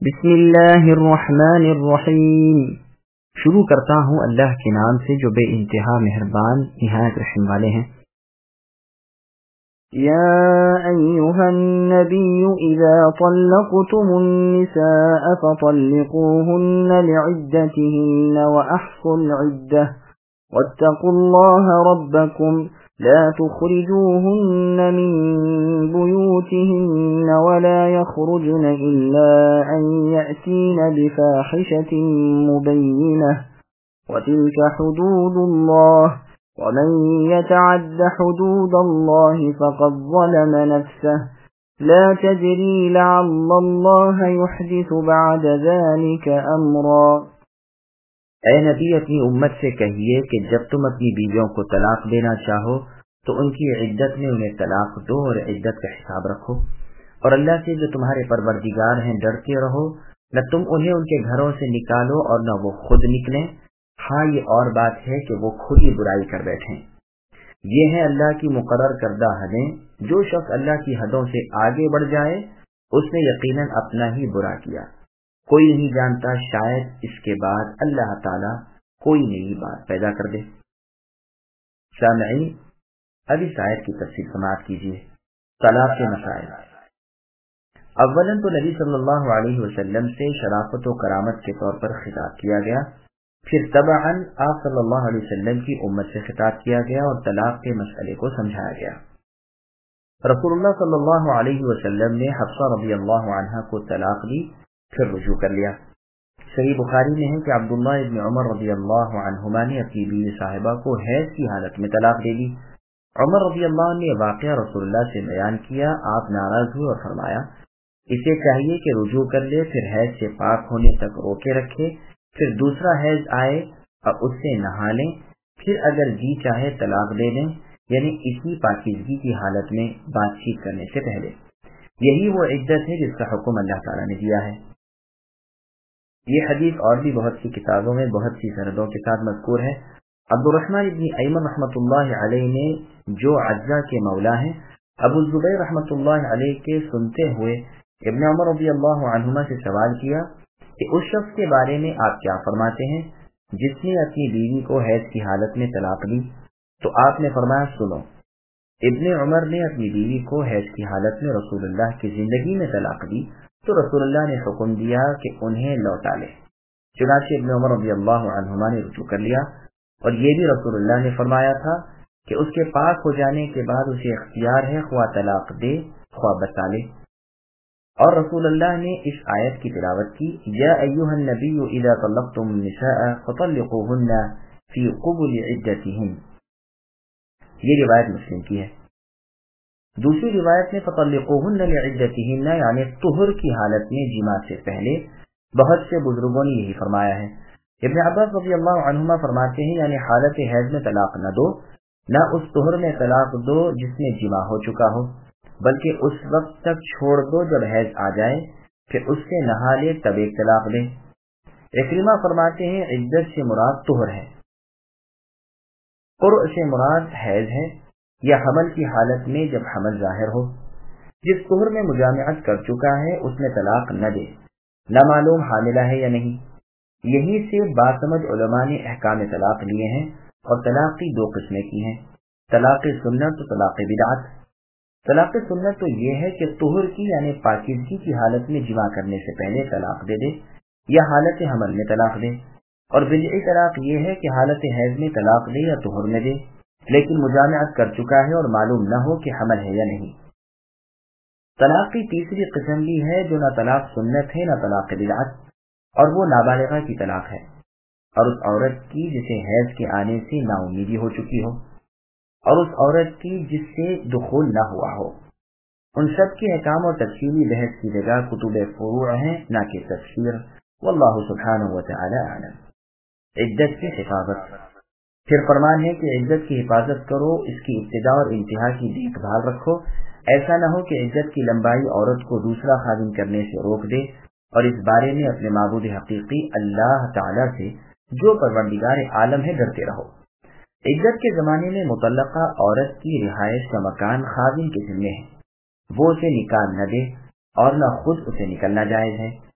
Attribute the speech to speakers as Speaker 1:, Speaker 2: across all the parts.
Speaker 1: بسم اللہ الرحمن الرحیم۔ شروع کرتا ہوں اللہ کے نام سے جو بے انتہا مہربان نہایت رحم والے ہیں۔ یا ایھا النبی اذا طلقتم النساء فطلقوهن لعدتهن واحصوا العدة واتقوا الله ربكم لا تخرجوهن من بيوتهن ولا يخرجن إلا أن يأتين بفاحشة مبينة وتلك حدود الله ومن يتعد حدود الله فقد ظلم نفسه لا تدري لعل الله يحدث بعد ذلك أمرا۔
Speaker 2: اے نبی اپنی امت سے کہیے کہ جب تم اپنی بیویوں کو طلاق دینا چاہو تو ان کی عدت میں انہیں طلاق دو اور عدت کا حساب رکھو، اور اللہ سے جو تمہارے پروردگار ہیں ڈرتے رہو، نہ تم انہیں ان کے گھروں سے نکالو اور نہ وہ خود نکلیں۔ ہاں یہ اور بات ہے کہ وہ خود ہی برائی کر بیٹھیں۔ یہ ہے اللہ کی مقرر کردہ حدیں، جو شخص اللہ کی حدوں سے آگے بڑھ جائے اس نے یقیناً اپنا ہی برا کیا۔ کوئی نہیں جانتا شاید اس کے بعد اللہ تعالیٰ کوئی نئی بات پیدا کر دے۔ سامعین، اب اس آیت کی تفصیل سماعت کیجیے۔ طلاق کے مسائل۔ اولاً تو نبی صلی اللہ علیہ وسلم سے شرافت و کرامت کے طور پر خطاب کیا گیا، پھر تبعاً آپ صلی اللہ علیہ وسلم کی امت سے خطاب کیا گیا اور طلاق کے مسئلے کو سمجھایا گیا۔ رسول اللہ صلی اللہ علیہ وسلم نے حفصہ رضی اللہ عنہا کو طلاق دی، پھر رجوع کر لیا۔ صحیح بخاری میں ہے کہ عبداللہ ابن عمر رضی اللہ عنہما نے اپنی بیوی صاحبہ کو حیض کی حالت میں طلاق دے دی۔ عمر رضی اللہ عنہ نے واقعہ رسول اللہ سے بیان کیا، آپ ناراض ہوئے اور فرمایا اسے چاہیے کہ رجوع کر لے، پھر حیض سے پاک ہونے تک روکے رکھے، پھر دوسرا حیض آئے اور اس سے نہا لیں، پھر اگر جی چاہے طلاق دے دیں، یعنی اسی پاکیزگی کی حالت میں بات چیت کرنے سے پہلے۔ یہی وہ عدت ہے جس کا حکم اللہ تعالیٰ نے دیا ہے۔ یہ حدیث اور بھی بہت سی کتابوں میں بہت سی سندوں کے ساتھ مذکور ہے۔ عبد الرحمن ابن ایمن رحمۃ اللہ علیہ نے جو عجزہ کے مولا ہیں ابو الزبیر رحمۃ اللہ علیہ کے سنتے ہوئے ابن عمر رضی اللہ عنہما سے سوال کیا کہ اس شخص کے بارے میں آپ کیا فرماتے ہیں جس نے اپنی بیوی کو حیض کی حالت میں طلاق دی؟ تو آپ نے فرمایا سنو، ابن عمر نے اپنی بیوی کو حیض کی حالت میں رسول اللہ کی زندگی میں طلاق دی تو رسول اللہ نے حکم دیا کہ انہیں لوٹا لے۔ چنانچہ ابن عمر رضی اللہ عنہما نے رجوع کر لیا، اور یہ بھی رسول اللہ نے فرمایا تھا کہ اس کے پاک ہو جانے کے بعد اسے اختیار ہے خواہ طلاق دے خواہ بتا لے۔ اور رسول اللہ نے اس آیت کی تلاوت کی، یا ایھا النبی اذا طلقتم النساء فطلقوهن فی قبل عدتهن۔ یہ روایت مسلم کی ہے۔ دوسری روایت میں فطلقوهن لعدتهن یعنی طہر کی حالت میں جماع سے پہلے۔ بہت سے بزرگوں نے یہی فرمایا ہے۔ ابن عباس رضی اللہ عنہما فرماتے ہیں یعنی حالت حیض میں طلاق نہ دو، نہ اس طہر میں طلاق دو جس میں جماع ہو چکا ہو، بلکہ اس وقت تک چھوڑ دو جب حیض آ جائے، پھر اس سے نہا لے تب ایک طلاق دے۔ اکرمہ فرماتے ہیں عدت سے مراد طہر ہے، قرء سے مراد حیض ہے یا حمل کی حالت میں جب حمل ظاہر ہو۔ جس طہر میں مجامعت کر چکا ہے اس میں طلاق نہ دے، نہ معلوم حاملہ ہے یا نہیں۔ یہی سے باسمجھ علماء نے احکام طلاق لیے ہیں، اور طلاق کی دو قسمیں کی ہیں، طلاق سنت و طلاق بدعت۔ طلاق سنت تو یہ ہے کہ طہر کی یعنی پاکیزگی کی حالت میں جماع کرنے سے پہلے طلاق دے دے یا حالت حمل میں طلاق دے، اور بدعی طلاق یہ ہے کہ حالت حیض میں طلاق دے یا طہر میں دے لیکن مجامعت کر چکا ہے اور معلوم نہ ہو کہ حمل ہے یا نہیں۔ طلاق کی تیسری قسم بھی ہے جو نہ طلاق سنت ہے نہ طلاق بدعت، اور وہ نابالغہ کی طلاق ہے، اور اس عورت کی جسے حیض کے آنے سے نا امیدی ہو چکی ہو، اور اس عورت کی جس سے دخول نہ ہوا ہو۔ ان سب کے احکام اور تفصیلی بحث کی جگہ کتب فروع ہیں نہ کہ تفسیر، واللہ سبحانہ وتعالی اعلم۔ عدت کی حفاظت۔ پھر فرمان ہے کہ عدت کی حفاظت کرو، اس کی ابتدا اور انتہا کی دیکھ بھال رکھو، ایسا نہ ہو کہ عدت کی لمبائی عورت کو دوسرا خاوند کرنے سے روک دے، اور اس بارے میں اپنے معبود حقیقی اللہ تعالی سے جو پروردگار عالم ہے ڈرتے رہو۔ عدت کے زمانے میں مطلقہ عورت کی رہائش کا مکان خاوند کے ذمہ ہے، وہ اسے نکال نہ دے اور نہ خود اسے نکلنا جائز ہے۔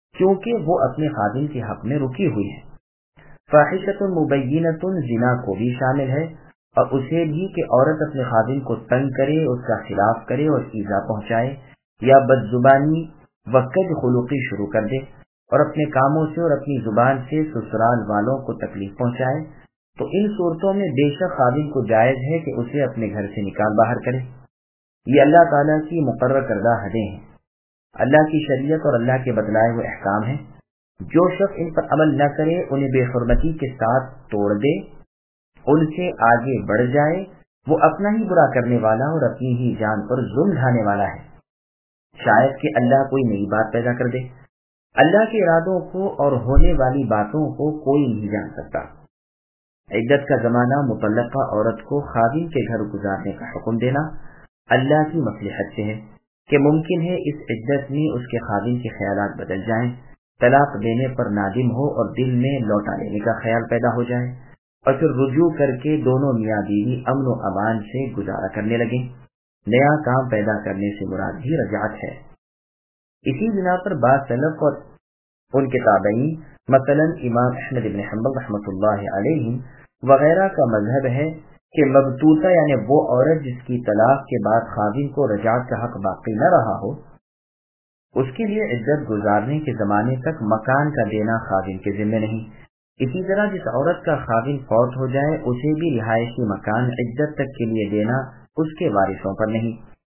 Speaker 2: کیونکہ وہ اپنے خادم کے حق میں رکی ہوئی ہے۔ فاحشۃ مبینۃ زنا کو بھی شامل ہے، اور اسے بھی کہ عورت اپنے خادم کو تنگ کرے، اس کا خلاف کرے اور ایذا پہنچائے، یا بد زبانی و کج خلقی شروع کر دے اور اپنے کاموں سے اور اپنی زبان سے سسرال والوں کو تکلیف پہنچائے، تو ان صورتوں میں بے شک خادم کو جائز ہے کہ اسے اپنے گھر سے نکال باہر کرے۔ یہ اللہ تعالیٰ کی مقرر کردہ حدیں ہیں، اللہ کی شریعت اور اللہ کے بتلائے ہوئے احکام ہیں۔ جو شخص ان پر عمل نہ کرے، انہیں بے حرمتی کے ساتھ توڑ دے، ان سے آگے بڑھ جائے، وہ اپنا ہی برا کرنے والا اور اپنی ہی جان پر ظلم ڈھانے والا ہے۔ شاید کہ اللہ کوئی نئی بات پیدا کر دے، اللہ کے ارادوں کو اور ہونے والی باتوں کو کوئی نہیں جان سکتا۔ عدت کا زمانہ مطلقہ عورت کو خادم کے گھر گزارنے کا حکم دینا اللہ کی مصلحت سے ہے کہ ممکن ہے اس عدت میں اس کے خادم کے خیالات بدل جائیں، طلاق دینے پر نادم ہو اور دل میں لوٹا لینے کا خیال پیدا ہو جائے، اور پھر رجوع کر کے دونوں میاں بیوی امن و امان سے گزارا کرنے لگیں۔ نیا کام پیدا کرنے سے مراد بھی رجعت ہے۔ اسی بنا پر بعض سلف اور ان کے تابعین، مثلا امام احمد بن حنبل رحمۃ اللہ علیہ وغیرہ کا مذہب ہے کہ مبتوتہ یعنی وہ عورت جس کی طلاق کے بعد خادم کو رجعت کا حق باقی نہ رہا ہو، اس کے لیے عدت گزارنے کے زمانے تک مکان کا دینا خادم کے ذمہ نہیں۔ اسی طرح جس عورت کا خادم فوت ہو جائے، اسے بھی رہائشی مکان عدت تک کے لیے دینا اس کے وارثوں پر نہیں۔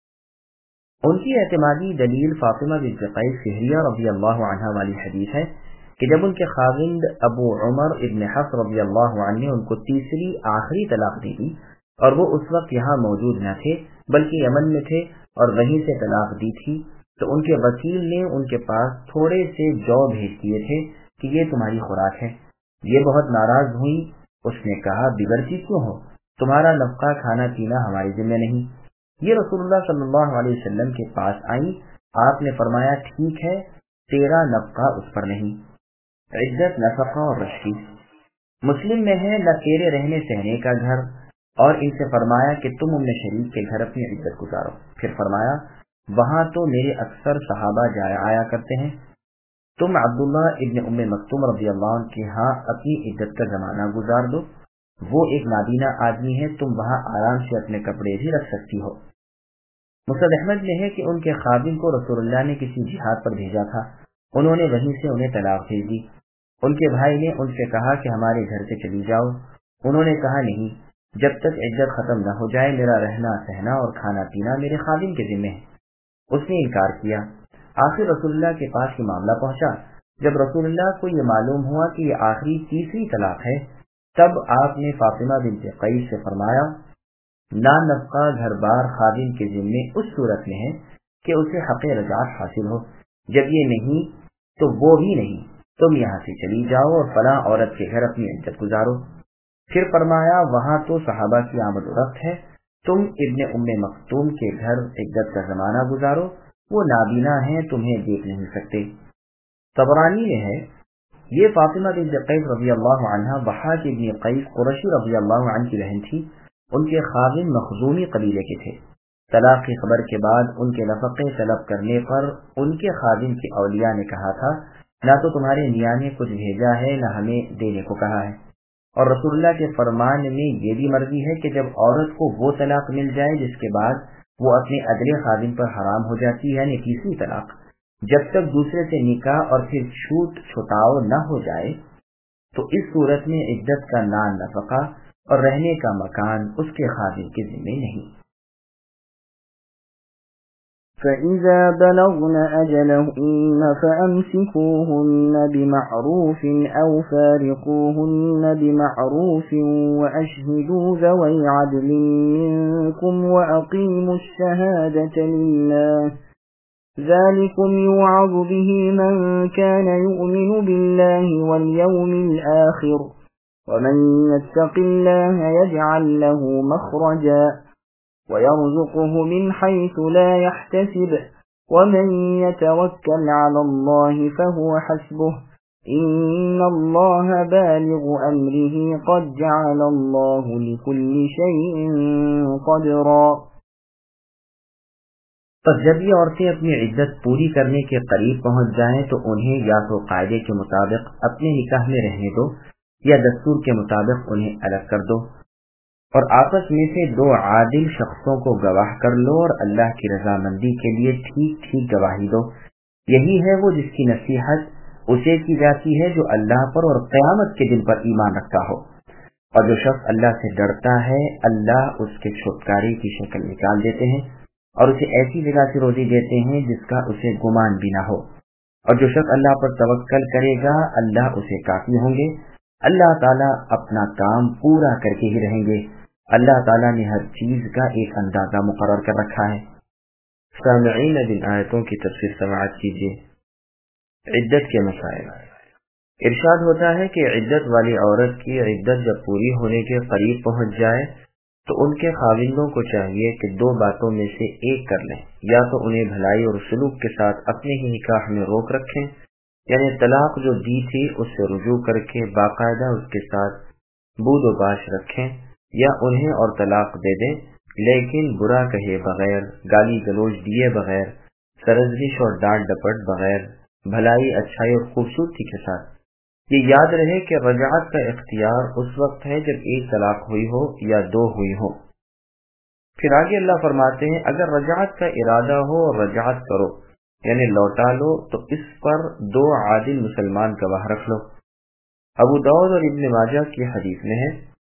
Speaker 2: ان کی اعتمادی دلیل فاطمہ بنت قیس فہریہ رضی اللہ عنہ والی حدیث ہے کہ جب ان کے خاوند ابو عمر ابن حفص رضی اللہ عنہ نے ان کو تیسری آخری طلاق دی تھی، اور وہ اس وقت یہاں موجود نہ تھے بلکہ یمن میں تھے اور وہیں سے طلاق دی تھی، تو ان کے وکیل نے ان کے پاس تھوڑے سے جو بھیج دیے تھے کہ یہ تمہاری خوراک ہے۔ یہ بہت ناراض ہوئی، اس نے کہا بگڑتی کیوں ہو، تمہارا نفقہ کھانا پینا ہمارے ذمہ نہیں۔ یہ رسول اللہ صلی اللہ علیہ وسلم کے پاس آئی، آپ نے فرمایا ٹھیک ہے، تیرا نفقہ اس پر نہیں۔ عدت، نفقہ اور رشی مسلم میں ہے نہ تیرے رہنے سہنے کا گھر، اور ان سے فرمایا کہ تم ام شریف کے گھر اپنی عدت گزارو۔ پھر فرمایا وہاں تو میرے اکثر صحابہ جایا آیا کرتے ہیں، تم عبداللہ ابن ام مکتوم رضی اللہ عنہ کے ہاں اپنی عدت کا زمانہ گزار دو، وہ ایک نابینا آدمی ہے، تم وہاں آرام سے اپنے کپڑے بھی رکھ سکتی ہو۔ مسند احمد میں ہے کہ ان کے خادم کو رسول اللہ نے کسی جہاد پر بھیجا تھا، انہوں نے وہیں سے انہیں طلاق بھیج دی۔ ان کے بھائی نے ان سے کہا کہ ہمارے گھر سے چلی جاؤ، انہوں نے کہا نہیں، جب تک عدت ختم نہ ہو جائے میرا رہنا سہنا اور کھانا پینا میرے خادم کے ذمہ ہے۔ اس نے انکار کیا۔ آخر رسول اللہ کے پاس یہ معاملہ پہنچا۔ جب رسول اللہ کو یہ معلوم ہوا کہ یہ آخری تیسری طلاق ہے، تب آپ نے فاطمہ بنت قیس سے فرمایا نا نفقہ گھر بار خادم کے ذمے اس صورت میں ہے کہ اسے حق رجعت حاصل ہو، جب یہ نہیں تو وہ بھی نہیں، تم یہاں سے چلی جاؤ اور فلاں عورت کے گھر اپنی عدت گزارو۔ پھر فرمایا وہاں تو صحابہ کی آمد و رفت ہے، تم ابن ام مکتوم کے گھر عدت کا زمانہ گزارو، وہ نابینا ہیں، تمہیں دیکھ نہیں سکتے۔ طبرانی میں ہے یہ فاطمہ بنت قیس رضی اللہ عنہ ضحاک ابن قیس قرشی رضی اللہ عنہ کی بہن تھی، ان کے خاوند مخزومی قبیلے کے تھے۔ طلاق کی خبر کے بعد ان کے نفقے طلب کرنے پر ان کے خادم کی اولیاء نے کہا تھا نہ تو تمہارے میاں نے کچھ بھیجا ہے نہ ہمیں دینے کو کہا ہے، اور رسول اللہ کے فرمان میں یہ بھی مرضی ہے کہ جب عورت کو وہ طلاق مل جائے جس کے بعد وہ اپنے اگلے خادم پر حرام ہو جاتی ہے، یعنی تیسری طلاق، جب تک دوسرے سے نکاح اور پھر چھوٹ چھٹاؤ نہ ہو جائے، تو اس صورت میں عدت کا نان نفقہ اور رہنے کا مکان اس کے خادم کے ذمہ نہیں۔
Speaker 1: فَإِذَا بَلَغْنَ أَجَلَهُنَّ فَأَمْسِكُوهُنَّ بِمَعْرُوفٍ أَوْ فَارِقُوهُنَّ بِمَعْرُوفٍ وَأَشْهِدُوا ذَوَيْ عَدْلٍ مِّنكُمْ وَأَقِيمُوا الشَّهَادَةَ لِلَّهِ ذَلِكُمْ يُوعَظُ بِهِ مَن كَانَ يُؤْمِنُ بِاللَّهِ وَالْيَوْمِ الْآخِرِ وَمَن يَتَّقِ اللَّهَ يَجْعَل لَّهُ مَخْرَجًا وَيَرْزُقْهُ مِنْ حَيْثُ لَا يَحْتَسِبُ وَمَن يَتَوَكَّلْ عَلَى اللَّهِ فَهُوَ حَسْبُهُ إِنَّ اللَّهَ بَالِغُ أَمْرِهِ قَدْ جَعَلَ اللَّهُ لِكُلِّ شَيْءٍ قَدْرًا۔
Speaker 2: پر جب یہ عورتیں اپنی عدت پوری کرنے کے قریب پہنچ جائیں تو انہیں یا تو قاعدے کے مطابق اپنے نکاح میں رہنے دو یا دستور کے مطابق انہیں الگ کر دو، اور آپس میں سے 2 عادل شخصوں کو گواہ کر لو اور اللہ کی رضامندی کے لیے ٹھیک ٹھیک گواہی دو۔ یہی ہے وہ جس کی نصیحت اسے کی جاتی ہے جو اللہ پر اور قیامت کے دن پر ایمان رکھتا ہو، اور جو شخص اللہ سے ڈرتا ہے اللہ اس کے چھٹکارے کی شکل نکال دیتے ہیں اور اسے ایسی جگہ سے روزی دیتے ہیں جس کا اسے گمان بھی نہ ہو، اور جو شخص اللہ پر توکل کرے گا اللہ اسے کافی ہوں گے۔ اللہ تعالیٰ اپنا کام پورا کر کے ہی رہیں گے، اللہ تعالیٰ نے ہر چیز کا ایک اندازہ مقرر کر رکھا ہے۔ سامعین، جن آیتوں کی تفسیر سماعت کیجیے۔ عدت کے مسائل۔ ارشاد ہوتا ہے کہ عدت والی عورت کی عدت جب پوری ہونے کے قریب پہنچ جائے تو ان کے خاوندوں کو چاہیے کہ 2 باتوں میں سے ایک کر لیں، یا تو انہیں بھلائی اور سلوک کے ساتھ اپنے ہی نکاح میں روک رکھیں، یعنی طلاق جو دی تھی اس سے رجوع کر کے باقاعدہ اس کے ساتھ بود و باش رکھیں، یا انہیں اور طلاق دے دیں لیکن برا کہے بغیر، گالی گلوچ دیے بغیر، سرزنش اور ڈانٹ ڈپٹ بغیر، بھلائی اچھائی اور خوبصورتی کے ساتھ۔ یہ یاد رہے کہ رجعت کا اختیار اس وقت ہے جب 1 طلاق ہوئی ہو یا 2 ہوئی ہو۔ پھر آگے اللہ فرماتے ہیں اگر رجعت کا ارادہ ہو اور رجعت کرو یعنی لوٹا لو تو اس پر 2 عادل مسلمان گواہ رکھ لو۔ ابو داؤد اور ابن ماجہ کی حدیث میں ہے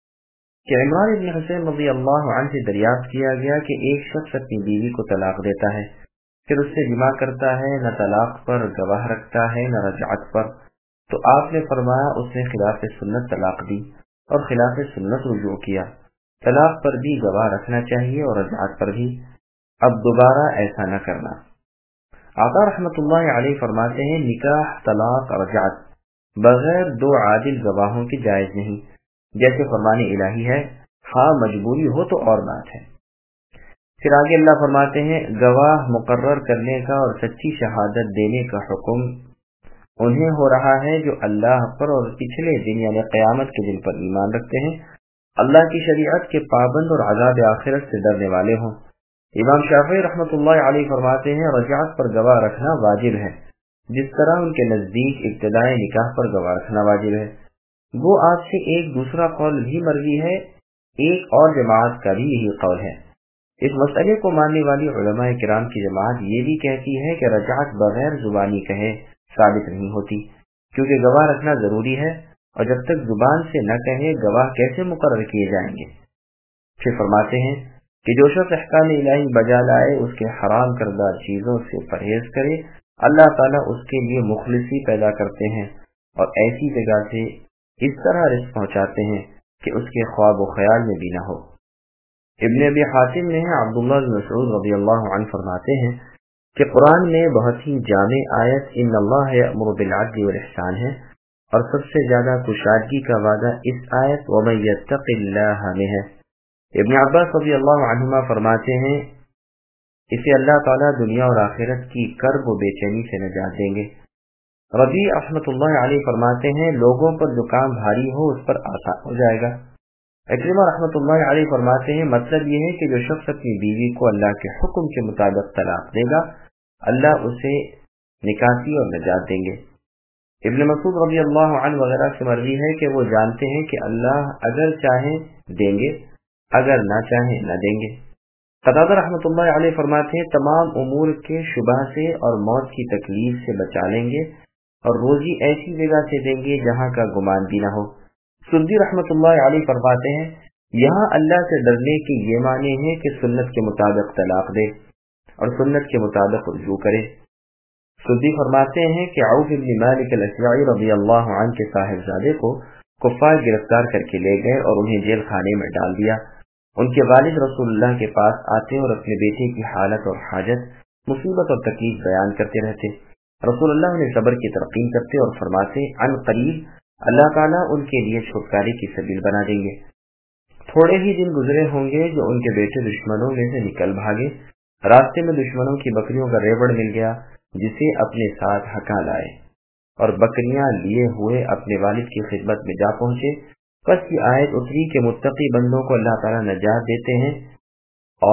Speaker 2: کہ عمران ابن حسین رضی اللہ عنہ سے دریافت کیا گیا کہ ایک شخص اپنی بیوی کو طلاق دیتا ہے، پھر اس سے جماع کرتا ہے، نہ طلاق پر گواہ رکھتا ہے نہ رجعت پر، تو آپ نے فرمایا اس نے خلاف سنت طلاق دی اور خلاف سنت رجوع کیا۔ طلاق پر بھی گواہ رکھنا چاہیے اور رجعت پر بھی، اب دوبارہ ایسا نہ کرنا۔ آقا رحمت اللہ علیہ فرماتے ہیں نکاح، طلاق، رجعت بغیر 2 عادل گواہوں کی جائز نہیں، جیسے فرمان الہی ہے، ہاں مجبوری ہو تو اور بات ہے۔ پھر آگے اللہ فرماتے ہیں گواہ مقرر کرنے کا اور سچی شہادت دینے کا حکم انہیں ہو رہا ہے جو اللہ پر اور پچھلے دن یعنی قیامت کے دن پر ایمان رکھتے ہیں، اللہ کی شریعت کے پابند اور عذاب آخرت سے ڈرنے والے ہوں۔ امام شافعی رحمۃ اللہ علیہ فرماتے ہیں رجعت پر گواہ رکھنا واجب ہے، جس طرح ان کے نزدیک ابتدائی نکاح پر گواہ رکھنا واجب ہے۔ وہ آپ سے ایک دوسرا قول بھی مروی ہے، ایک اور جماعت کا بھی یہی قول ہے۔ اس مسئلے کو ماننے والی علماء کرام کی جماعت یہ بھی کہتی ہے کہ رجعت بغیر زبانی کہے ثابت نہیں ہوتی، کیونکہ گواہ رکھنا ضروری ہے، اور جب تک زبان سے نہ کہے گواہ کیسے مقرر کیے جائیں گے۔ پھر فرماتے ہیں کہ جو شخص احکام الہی بجا لائے، اس کے حرام کردہ چیزوں سے پرہیز کرے، اللہ تعالیٰ اس کے لیے مخلصی پیدا کرتے ہیں اور ایسی جگہ سے اس طرح رزق پہنچاتے ہیں کہ اس کے خواب و خیال میں بھی نہ ہو۔ ابن ابی حاتم نے عبداللہ بن مسعود رضی اللہ عنہ فرماتے ہیں کہ قرآن میں بہت ہی جامع آیت ان اللہ یأمر بالعدل والاحسان ہے، اور سب سے زیادہ کشادگی کا وعدہ اس آیت ومن یتق اللہ میں ہے۔ ابن عباس رضی اللہ عنہما فرماتے ہیں اسے اللہ تعالیٰ دنیا اور آخرت کی کرب و بے چینی سے نجات دیں گے۔ ربیع رحمۃ اللہ علیہ فرماتے ہیں لوگوں پر جو کام بھاری ہو اس پر آسان ہو جائے گا۔ اکرمہ رحمۃ اللہ علیہ فرماتے ہیں مطلب یہ ہے کہ جو شخص اپنی بیوی کو اللہ کے حکم کے مطابق طلاق دے گا اللہ اسے نکاسی اور نجات دیں گے۔ ابن مسعود رضی اللہ عنہ وغیرہ سے مروی ہے کہ وہ جانتے ہیں کہ اللہ اگر چاہیں دیں گے، اگر نہ چاہیں نہ دیں گے۔ قتادہ رحمۃ اللہ علیہ فرماتے ہیں تمام امور کے شبہ سے اور موت کی تکلیف سے بچا لیں گے، اور روزی ایسی جگہ سے دیں گے جہاں کا گمان بھی نہ ہو۔ سدی رحمۃ اللہ علیہ فرماتے ہیں یہاں اللہ سے ڈرنے کے یہ معنی ہے کہ سنت کے مطابق طلاق دے اور سنت کے مطابق رجوع کرے۔ سدی فرماتے ہیں کہ عوف بن مالک الاشجعی رضی اللہ عنہ کے صاحبزادے کو کفار گرفتار کر کے لے گئے اور انہیں جیل خانے میں ڈال دیا۔ ان کے والد رسول اللہ کے پاس آتے اور اپنے بیٹے کی حالت اور حاجت، مصیبت اور تکلیف بیان کرتے رہتے۔ رسول اللہ انہیں صبر کی تلقین کرتے اور فرماتے عن قریب اللہ تعالیٰ ان کے لیے چھٹکارے کی سبیل بنا دیں گے۔ تھوڑے ہی دن گزرے ہوں گے جو ان کے بیٹے دشمنوں میں سے نکل بھاگے، راستے میں دشمنوں کی بکریوں کا ریوڑ مل گیا جسے اپنے ساتھ ہکا لائے، اور بکریاں لیے ہوئے اپنے والد کی خدمت میں جا پہنچے۔ پس یہ آیت اتری کہ متقی بندوں کو اللہ تعالیٰ نجات دیتے ہیں اور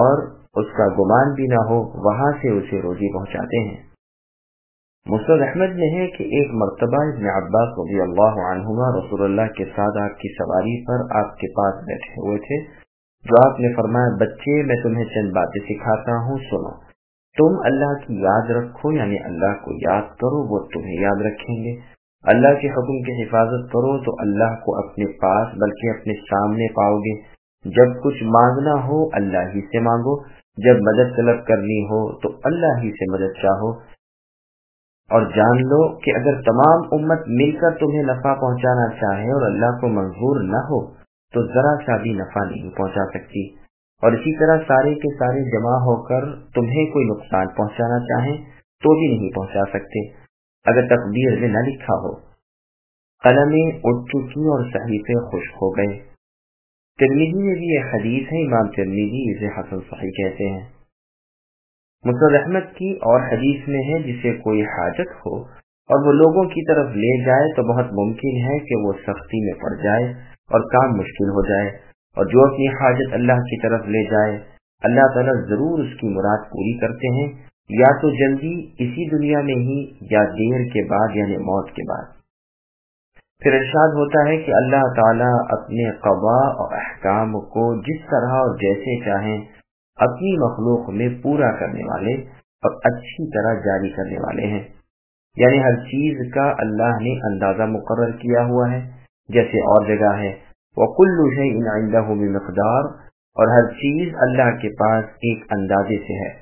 Speaker 2: اس کا گمان بھی نہ ہو وہاں سے اسے روزی پہنچاتے ہیں۔ مسند احمد میں ہے کہ ایک مرتبہ ابن عباس رضی اللہ عنہما رسول اللہ کے ساتھ آپ کی سواری پر آپ کے پاس بیٹھے ہوئے تھے، جو آپ نے فرمایا بچے میں تمہیں چند باتیں سکھاتا ہوں، سنو۔ تم اللہ کی یاد رکھو، یعنی اللہ کو یاد کرو، وہ تمہیں یاد رکھیں گے۔ اللہ کے حکم کی حفاظت کرو تو اللہ کو اپنے پاس بلکہ اپنے سامنے پاؤ گے۔ جب کچھ مانگنا ہو اللہ ہی سے مانگو، جب مدد طلب کرنی ہو تو اللہ ہی سے مدد چاہو، اور جان لو کہ اگر تمام امت مل کر تمہیں نفع پہنچانا چاہے اور اللہ کو منظور نہ ہو تو ذرا سا بھی نفع نہیں پہنچا سکتی، اور اسی طرح سارے کے سارے جمع ہو کر تمہیں کوئی نقصان پہنچانا چاہیں تو بھی نہیں پہنچا سکتے اگر تقدیر میں نہ لکھا ہو۔ قلمیں اٹھ چکی اور صحیفے خشک ہو گئے۔ ترمذی میں بھی یہ حدیث ہے، امام ترمذی اسے حسن صحیح کہتے ہیں۔ مسند احمد کی اور حدیث میں ہے جسے کوئی حاجت ہو اور وہ لوگوں کی طرف لے جائے تو بہت ممکن ہے کہ وہ سختی میں پڑ جائے اور کام مشکل ہو جائے، اور جو اپنی حاجت اللہ کی طرف لے جائے اللہ تعالیٰ ضرور اس کی مراد پوری کرتے ہیں، یا تو جلدی اسی دنیا میں ہی یا دیر کے بعد یعنی موت کے بعد۔ پھر ارشاد ہوتا ہے کہ اللہ تعالیٰ اپنے قضاء اور احکام کو جس طرح اور جیسے چاہیں اپنی مخلوق میں پورا کرنے والے اور اچھی طرح جاری کرنے والے ہیں، یعنی ہر چیز کا اللہ نے اندازہ مقرر کیا ہوا ہے، جیسے اور جگہ ہے وَكُلُّ شَيْءٍ عِندَهُ بِمِقْدَارٍ، اور ہر چیز اللہ کے پاس ایک اندازے سے ہے۔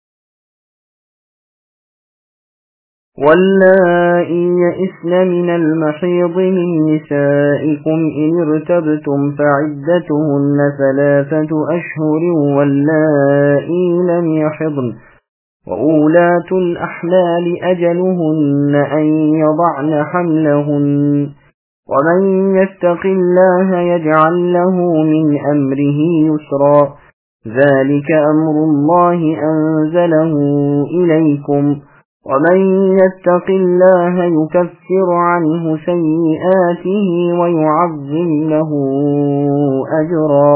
Speaker 1: واللائي يئسن من المحيض من نسائكم إن ارتبتم فعدتهن 3 أشهر واللائي لم يحضن وأولاة الأحمال أجلهن أن يضعن حملهن ومن يتق الله يجعل له من أمره يسرا ذلك أمر الله أنزله إليكم ومن يتق الله يكفر عنه سيئاته ويعظم له أجرا۔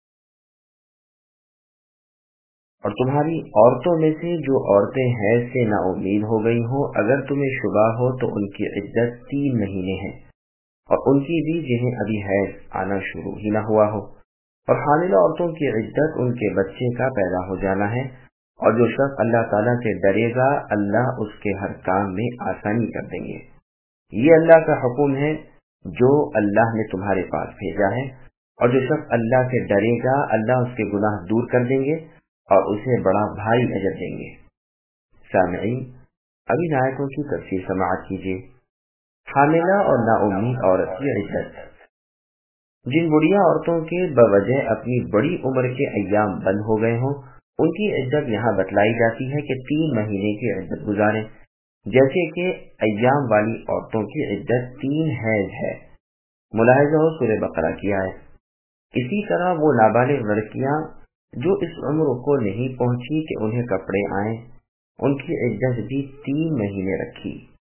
Speaker 2: اور تمہاری عورتوں میں سے جو عورتیں حیض سے نا امید ہو گئی ہوں، اگر تمہیں شبہ ہو تو ان کی عدت 3 مہینے ہے، اور ان کی بھی جنہیں ابھی حیض آنا شروع ہی نہ ہوا ہو، اور حاملہ عورتوں کی عدت ان کے بچے کا پیدا ہو جانا ہے، اور جو شخص اللہ تعالیٰ سے ڈرے گا اللہ اس کے ہر کام میں آسانی کر دیں گے۔ یہ اللہ کا حکم ہے جو اللہ نے تمہارے پاس بھیجا ہے، اور جو شخص اللہ سے ڈرے گا اللہ اس کے گناہ دور کر دیں گے اور اسے بڑا بھاری اجر دیں گے۔ سامعین، اب ان آیتوں کی تفسیر سماعت کیجیے۔ حاملہ اور نا امید عورت کی عدت۔ جن بڑھیا عورتوں کے بوجہ اپنی بڑی عمر کے ایام بند ہو گئے ہوں ان کی عدت یہاں بتلائی جاتی ہے کہ 3 مہینے کی عدت گزاریں، جیسے کہ ایام والی عورتوں کی عدت 3 حیض ہے، ملاحظہ ہو سورہ بقرہ کی آیت۔ اسی طرح وہ نابالغ لڑکیاں جو اس عمر کو نہیں پہنچی کہ انہیں کپڑے آئیں ان کی عدت بھی 3 مہینے رکھی۔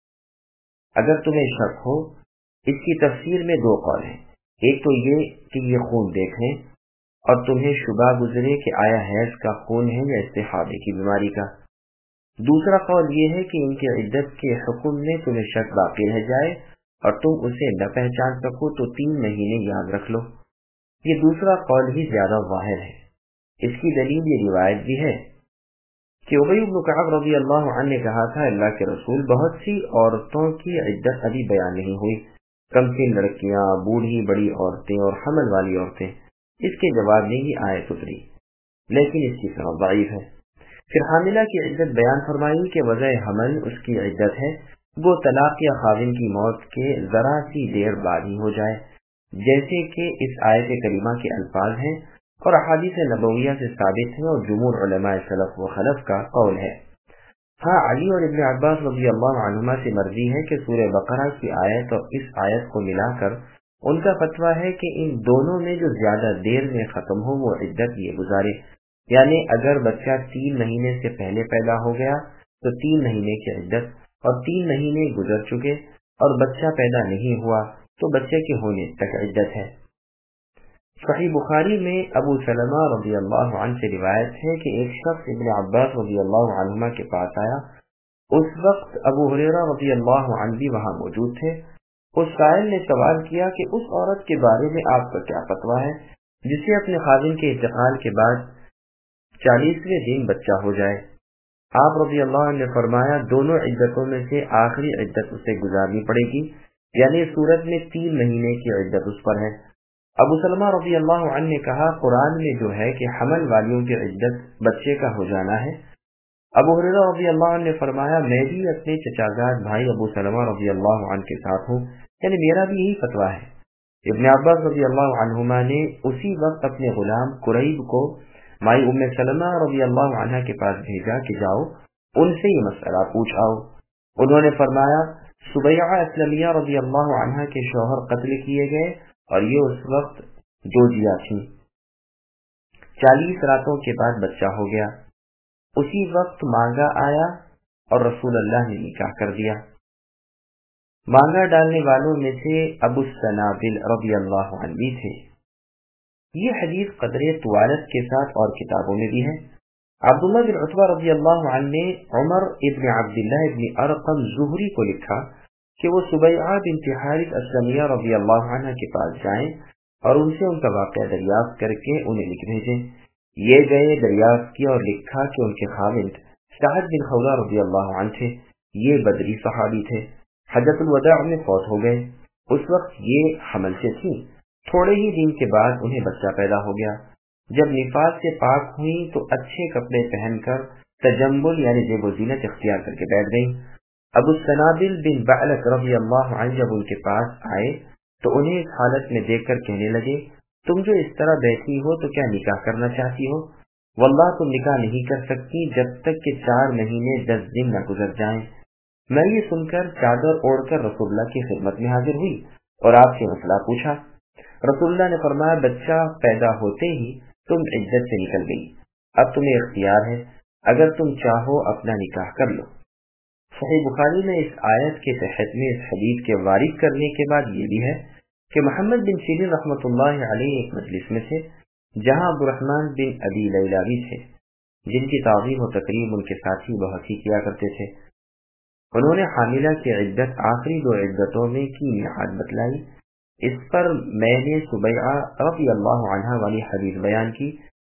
Speaker 2: اگر تمہیں شک ہو اس کی تفسیر میں 2 قول ہیں، ایک تو یہ کہ یہ خون دیکھیں اور تمہیں شبہ گزرے کہ آیا حیض کا خون ہے یا استحاضے کی بیماری کا، دوسرا قول یہ ہے کہ ان کی عدت کے حکم میں تمہیں شک باقی رہ جائے اور تم اسے نہ پہچان سکو تو 3 مہینے یاد رکھ لو۔ یہ دوسرا قول ہی زیادہ ظاہر ہے۔ اس کی دلیل یہ روایت بھی ہے کہ ابی بن کعب رضی اللہ عنہ نے کہا تھا اللہ کے رسول بہت سی عورتوں کی عدت ابھی بیان نہیں ہوئی، کم سن لڑکیاں، بوڑھی بڑی عورتیں اور حمل والی عورتیں۔ اس کے جواب میں یہ آیت اتری، لیکن اس کی سند ضعیف ہے۔ پھر حاملہ کی عدت بیان فرمائی کہ وضع حمل اس کی عدت ہے وہ طلاق یا خاوند کی موت کے ذرا سی دیر بعد ہی ہو جائے، جیسے کہ اس آیت کریمہ کے الفاظ ہیں اور احادیث نبویہ سے ثابت ہے اور جمہور علماء سلف و خلف کا قول ہے۔ ہاں علی اور ابن عباس رضی اللہ عنہما سے مرضی ہے کہ سورہ بقرہ کی آیت اور اس آیت کو ملا کر ان کا فتویٰ ہے کہ ان دونوں میں جو زیادہ دیر میں ختم ہو وہ عدت یہ گزارے، یعنی اگر بچہ 3 مہینے سے پہلے پیدا ہو گیا تو 3 مہینے کی عدت، اور 3 مہینے گزر چکے اور بچہ پیدا نہیں ہوا تو بچے کے ہونے تک عدت ہے۔ صحیح بخاری میں ابو سلمہ رضی اللہ عنہ سے روایت ہے کہ ایک شخص ابن عباس رضی اللہ عنہما کے پاس آیا. اس وقت ابو ہریرہ رضی اللہ عنہ بھی وہاں موجود تھے. اس سائل نے سوال کیا کہ اس عورت کے بارے میں آپ کا کیا فتویٰ ہے جسے اپنے خاوند کے انتقال کے بعد 40ویں دن بچہ ہو جائے؟ آپ رضی اللہ عنہ نے فرمایا دونوں عدتوں میں سے آخری عدت اسے گزارنی پڑے گی، یعنی صورت میں 3 مہینے کی عدت اس پر ہے. ابو سلمہ رضی اللہ عنہ نے کہا قرآن میں جو ہے کہ حمل والیوں کی عدت بچے کا ہو جانا ہے. ابو ہریرہ رضی اللہ عنہ نے فرمایا میں بھی اپنے چچازاد بھائی ابو سلمہ رضی اللہ عنہ کے ساتھ ہوں، یعنی میرا بھی یہی فتویٰ ہے. ابن عباس رضی اللہ عنہما نے اسی وقت اپنے غلام قریب کو مائی ام سلمہ رضی اللہ عنہ کے پاس بھیجا کہ جاؤ ان سے یہ مسئلہ پوچھ آؤ. انہوں نے فرمایا سبیعہ اسلمیہ رضی اللہ عنہ کے شوہر قتل کیے گئے اور یہ اس وقت جوجیا تھی. 40 راتوں کے بعد بچہ ہو گیا. اسی وقت مانگا آیا اور رسول اللہ نے نکاح کر دیا. مانگا ڈالنے والوں میں سے ابو السنابل رضی اللہ عنہ بھی تھے. یہ حدیث قدر طوالت کے ساتھ اور کتابوں میں بھی ہے. عبداللہ بن عتبہ رضی اللہ عنہ نے عمر ابن عبداللہ ابن ارقم زہری کو لکھا کہ وہ سبیعہ بنت حارث اسلمیہ رضی اللہ عنہ کے پاس جائیں اور ان سے ان کا واقعہ دریافت کر کے انہیں لکھ بھیجیں. یہ گئے، دریافت کیا اور لکھا کہ ان کے خاوند سعد بن خولہ رضی اللہ عنہ تھے. یہ بدری صحابی تھے، حجۃ الوداع میں فوت ہو گئے. اس وقت یہ حمل سے تھیں. تھوڑے ہی دن کے بعد انہیں بچہ پیدا ہو گیا. جب نفاس سے پاک ہوئی تو اچھے کپڑے پہن کر تجمل یعنی زیب و زینت اختیار کر کے بیٹھ گئیں. ابو السنابل بن بعلق رضی اللہ عنہ جب ان کے پاس آئے تو انہیں اس حالت میں دیکھ کر کہنے لگے تم جو اس طرح بیٹھی ہو تو کیا نکاح کرنا چاہتی ہو؟ واللہ تم نکاح نہیں کر سکتی جب تک کہ 4 مہینے 10 دن نہ گزر جائیں. میں یہ سن کر چادر اوڑھ کر رسول اللہ کی خدمت میں حاضر ہوئی اور آپ سے مسئلہ پوچھا. رسول اللہ نے فرمایا بچہ پیدا ہوتے ہی تم عدت سے نکل گئی، اب تمہیں اختیار ہے، اگر تم چاہو اپنا نکاح کر لو. صحیح بخاری میں اس آیت کے تحت میں اس حدیث کے وارد کرنے کے بعد یہ بھی ہے کہ محمد بن سیرین رحمۃ اللہ علیہ ایک مجلس میں سے جہاں عبد الرحمن بن ابی لیلہ بھی تھے جن کی تعظیم و تقریب ان کے ساتھی بہت ہی کیا کرتے تھے. انہوں نے حاملہ کی عدت آخری 2 عدتوں میں کی میعاد بتلائی. اس پر میں نے سبیعہ رضی اللہ عنہ والی حدیث بیان کی.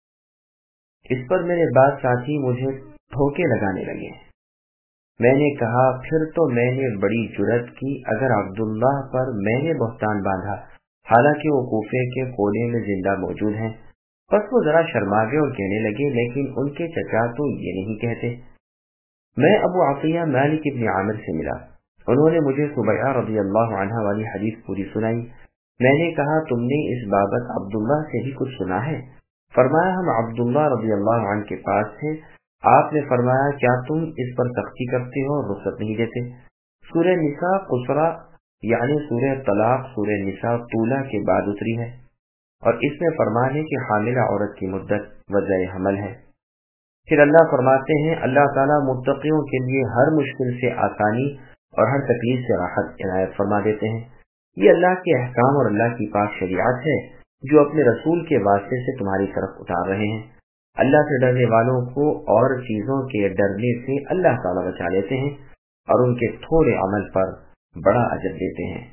Speaker 2: اس پر میرے بعد ساتھی مجھے ٹھوکے لگانے لگے. میں نے کہا پھر تو میں نے بڑی جرأت کی اگر عبداللہ پر میں نے بہتان باندھا، حالانکہ وہ کوفے کے کونے میں زندہ موجود ہیں. بس وہ ذرا شرما گئے اور کہنے لگے لیکن ان کے چچا تو یہ نہیں کہتے. میں ابو عطیہ مالک ابن عامر سے ملا. انہوں نے مجھے سبیعہ رضی اللہ عنہ والی حدیث پوری سنائی. میں نے کہا تم نے اس بابت عبداللہ سے بھی کچھ سنا ہے؟ فرمایا ہم عبداللہ رضی اللہ عنہ کے پاس تھے. آپ نے فرمایا کیا تم اس پر سختی کرتے ہو اور رخصت نہیں دیتے؟ سورہ نساء قصرہ یعنی سورہ طلاق سورہ نساء طولہ کے بعد اتری ہے اور اس میں فرمان ہے کہ حاملہ عورت کی مدت وضع حمل ہے. پھر اللہ فرماتے ہیں اللہ تعالیٰ متقیوں کے لیے ہر مشکل سے آسانی اور ہر تکلیف سے راحت عنایت فرما دیتے ہیں. یہ اللہ کے احکام اور اللہ کی پاک شریعت ہے جو اپنے رسول کے واسطے سے تمہاری طرف اتار رہے ہیں. اللہ سے ڈرنے والوں کو اور چیزوں کے ڈرنے سے اللہ تعالیٰ بچا لیتے ہیں اور ان کے تھوڑے عمل پر بڑا اجر دیتے ہیں.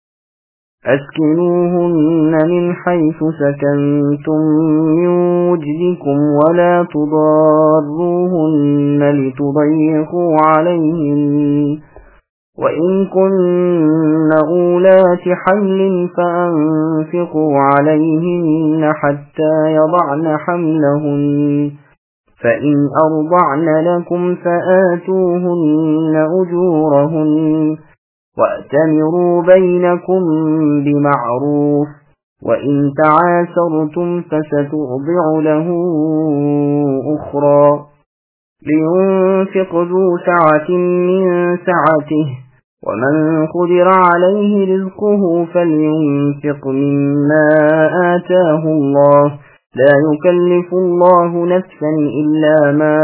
Speaker 1: اسکنوهن من حيث سكنتم من وجدكم ولا تضاروهن لتضيقوا عليهن وإن كن أولات حمل فأنفقوا عليهن حتى يضعن حملهن فإن أرضعن لكم فآتوهن أجورهن وأتمروا بينكم بمعروف وإن تعاسرتم فسترضع له أخرى لينفق ذو سعة من سعته ومن قدر عليه رزقه فلينفق مما آتاه الله لا يكلف الله نفسا إلا ما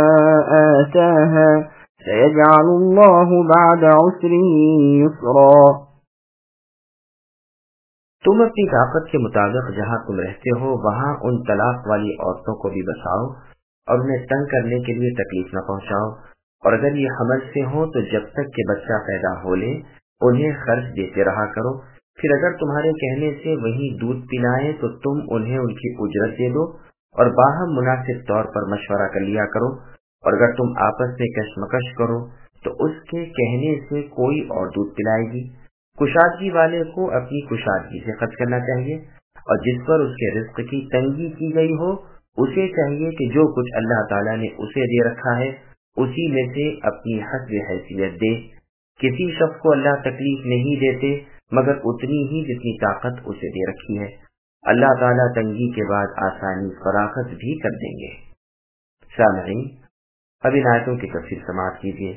Speaker 1: آتاها سيجعل الله بعد عسر يسرا.
Speaker 2: تم اپنی طاقت کے مطابق جہاں تم رہتے ہو وہاں ان طلاق والی عورتوں کو بھی بساؤ اور انہیں تنگ کرنے کے لیے تکلیف نہ پہنچاؤ، اور اگر یہ حمل سے ہو تو جب تک کہ بچہ پیدا ہو لے انہیں خرچ دیتے رہا کرو، پھر اگر تمہارے کہنے سے وہی دودھ پلائیں تو تم انہیں ان کی اجرت دے دو، اور باہم مناسب طور پر مشورہ کر لیا کرو، اور اگر تم آپس میں کشمکش کرو تو اس کے کہنے سے کوئی اور دودھ پلائے گی۔ کشادگی والے کو اپنی کشادگی سے خرچ کرنا چاہیے، اور جس پر اس کے رزق کی تنگی کی گئی ہو اسے چاہیے کہ جو کچھ اللہ تعالیٰ نے اسے دے رکھا ہے اسی میں سے اپنی حسب حیثیت دے۔ کسی شخص کو اللہ تکلیف نہیں دیتے مگر اتنی ہی جتنی طاقت اسے دے رکھی ہے۔ اللہ تعالیٰ تنگی کے بعد آسانی فراخت بھی کر دیں گے۔ سامعین، اب ان آیتوں کی تفصیل سماعت کیجیے۔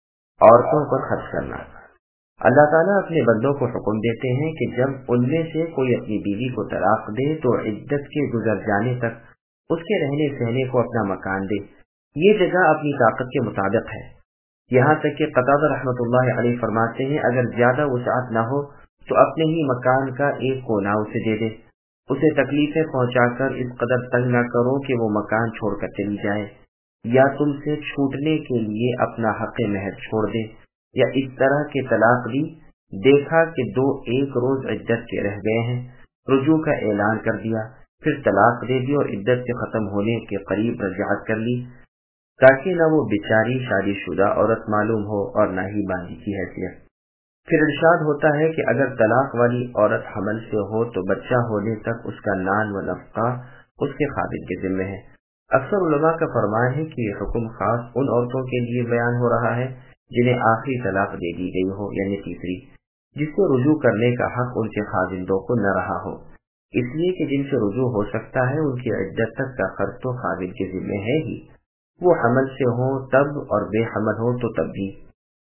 Speaker 2: عورتوں پر خرچ کرنا۔ اللہ تعالیٰ اپنے بندوں کو حکم دیتے ہیں کہ جب ان میں سے کوئی اپنی بیوی کو طلاق دے تو عدت کے گزر جانے تک اس کے رہنے سہنے کو اپنا مکان دے۔ یہ جگہ اپنی طاقت کے مطابق ہے، یہاں تک کہ قتادہ رحمۃ اللہ علیہ فرماتے ہیں اگر زیادہ وسعت نہ ہو تو اپنے ہی مکان کا ایک کونا اسے دے دے، اسے تکلیفیں پہنچا کر اس قدر تنگ نہ کرو کہ وہ مکان چھوڑ کر چلی جائے، یا تم سے چھوٹنے کے لیے اپنا حق مہر چھوڑ دے، یا اس طرح کے طلاق دی، دیکھا کہ دو ایک روز عدت کے رہ گئے ہیں، رجوع کا اعلان کر دیا، پھر طلاق دے دی اور عدت کے ختم ہونے کے قریب رجعت کر لی، تاکہ نہ وہ بیچاری شادی شدہ عورت معلوم ہو اور نہ ہی باندھی کی حیثیت۔ پھر ارشاد ہوتا ہے کہ اگر طلاق والی عورت حمل سے ہو تو بچہ ہونے تک اس کا نان و نفقہ اس کے خاوند کے ذمہ ہے۔ اکثر علماء کا فرمان ہے کہ یہ حکم خاص ان عورتوں کے لیے بیان ہو رہا ہے جنہیں آخری طلاق دے دی گئی ہو، یعنی تیسری، جس سے رجوع کرنے کا حق ان کے خاوندوں کو نہ رہا ہو، اس لیے کہ جن سے رجوع ہو سکتا ہے ان کی عدت تک کا خرچ تو خاوند کے ذمہ ہے ہی، وہ حمل سے ہو تب اور بے حمل ہو تو تب بھی۔